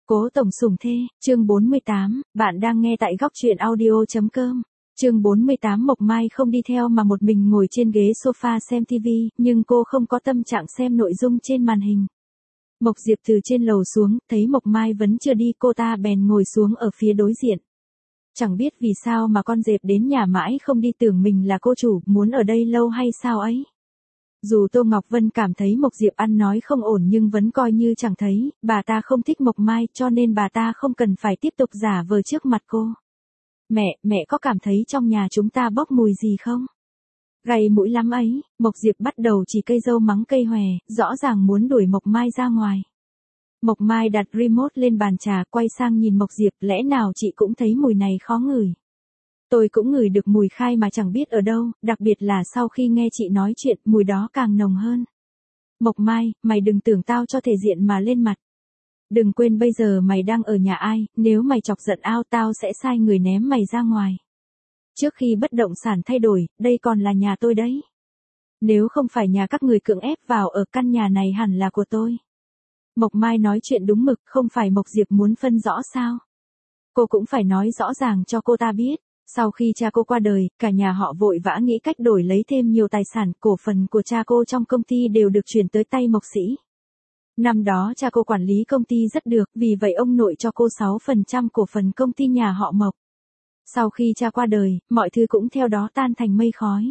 Cố tổng sủng thê, chương 48, bạn đang nghe tại góc truyện audio.com. Chương 48 Mộc Mai không đi theo mà một mình ngồi trên ghế sofa xem TV, nhưng cô không có tâm trạng xem nội dung trên màn hình. Mộc Diệp từ trên lầu xuống, thấy Mộc Mai vẫn chưa đi, cô ta bèn ngồi xuống ở phía đối diện. Chẳng biết vì sao mà con dẹp đến nhà mãi không đi, tưởng mình là cô chủ, muốn ở đây lâu hay sao ấy. Dù Tô Ngọc Vân cảm thấy Mộc Diệp ăn nói không ổn nhưng vẫn coi như chẳng thấy, bà ta không thích Mộc Mai cho nên bà ta không cần phải tiếp tục giả vờ trước mặt cô. Mẹ có cảm thấy trong nhà chúng ta bốc mùi gì không? Gay mũi lắm ấy, Mộc Diệp bắt đầu chỉ cây dâu mắng cây hòe, rõ ràng muốn đuổi Mộc Mai ra ngoài. Mộc Mai đặt remote lên bàn trà, quay sang nhìn Mộc Diệp, lẽ nào chị cũng thấy mùi này khó ngửi? Tôi cũng ngửi được mùi khai mà chẳng biết ở đâu, đặc biệt là sau khi nghe chị nói chuyện, mùi đó càng nồng hơn. Mộc Mai, mày đừng tưởng tao cho thể diện mà lên mặt. Đừng quên bây giờ mày đang ở nhà ai, nếu mày chọc giận tao sẽ sai người ném mày ra ngoài. Trước khi bất động sản thay đổi, đây còn là nhà tôi đấy. Nếu không phải nhà các người cưỡng ép vào ở, căn nhà này hẳn là của tôi. Mộc Mai nói chuyện đúng mực, không phải Mộc Diệp muốn phân rõ sao? Cô cũng phải nói rõ ràng cho cô ta biết. Sau khi cha cô qua đời, cả nhà họ vội vã nghĩ cách đổi lấy thêm nhiều tài sản, cổ phần của cha cô trong công ty đều được chuyển tới tay Mộc Sĩ. Năm đó cha cô quản lý công ty rất được, vì vậy ông nội cho cô 6% cổ phần công ty nhà họ Mộc. Sau khi cha qua đời, mọi thứ cũng theo đó tan thành mây khói.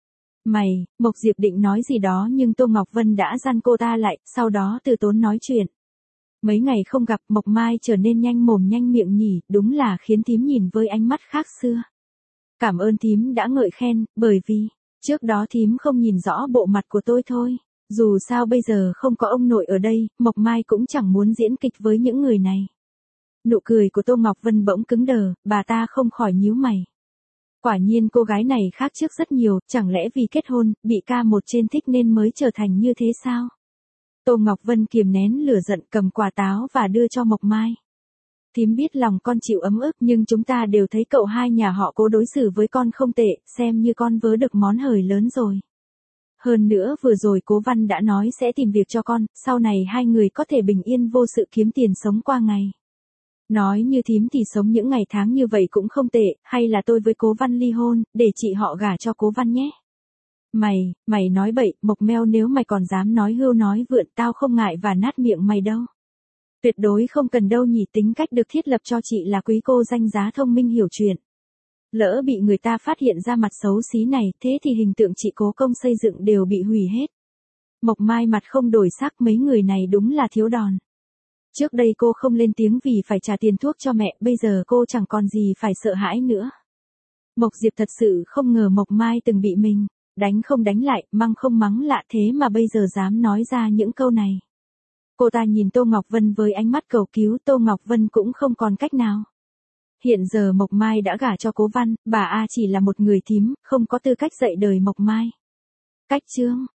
Mộc Diệp định nói gì đó nhưng Tô Ngọc Vân đã dằn cô ta lại, sau đó từ tốn nói chuyện. Mấy ngày không gặp, Mộc Mai trở nên nhanh mồm nhanh miệng nhỉ, đúng là khiến thím nhìn với ánh mắt khác xưa. Cảm ơn thím đã ngợi khen, bởi vì, trước đó thím không nhìn rõ bộ mặt của tôi thôi. Dù sao bây giờ không có ông nội ở đây, Mộc Mai cũng chẳng muốn diễn kịch với những người này. Nụ cười của Tô Ngọc Vân bỗng cứng đờ, bà ta không khỏi nhíu mày. Quả nhiên cô gái này khác trước rất nhiều, chẳng lẽ vì kết hôn, bị ca một trên thích nên mới trở thành như thế sao? Tô Ngọc Vân kiềm nén lửa giận, cầm quả táo và đưa cho Mộc Mai. Thím biết lòng con chịu ấm ức nhưng chúng ta đều thấy cậu hai nhà họ Cố đối xử với con không tệ, xem như con vớ được món hời lớn rồi. Hơn nữa vừa rồi Cố Văn đã nói sẽ tìm việc cho con, sau này hai người có thể bình yên vô sự kiếm tiền sống qua ngày. Nói như thím thì sống những ngày tháng như vậy cũng không tệ, hay là tôi với Cố Văn ly hôn, để chị họ gả cho Cố Văn nhé. Mày nói bậy, Mộc Meo, nếu mày còn dám nói hưu nói vượn tao không ngại và nát miệng mày đâu. Tuyệt đối không cần đâu nhỉ, tính cách được thiết lập cho chị là quý cô danh giá thông minh hiểu chuyện. Lỡ bị người ta phát hiện ra mặt xấu xí này, thế thì hình tượng chị Cố công xây dựng đều bị hủy hết. Mộc Mai mặt không đổi sắc, mấy người này đúng là thiếu đòn. Trước đây cô không lên tiếng vì phải trả tiền thuốc cho mẹ, bây giờ cô chẳng còn gì phải sợ hãi nữa. Mộc Diệp thật sự không ngờ Mộc Mai từng bị mình đánh không đánh lại, mắng không mắng lạ thế mà bây giờ dám nói ra những câu này. Cô ta nhìn Tô Ngọc Vân với ánh mắt cầu cứu, Tô Ngọc Vân cũng không còn cách nào. Hiện giờ Mộc Mai đã gả cho Cố Văn, bà A chỉ là một người thím, không có tư cách dạy đời Mộc Mai. Cách chương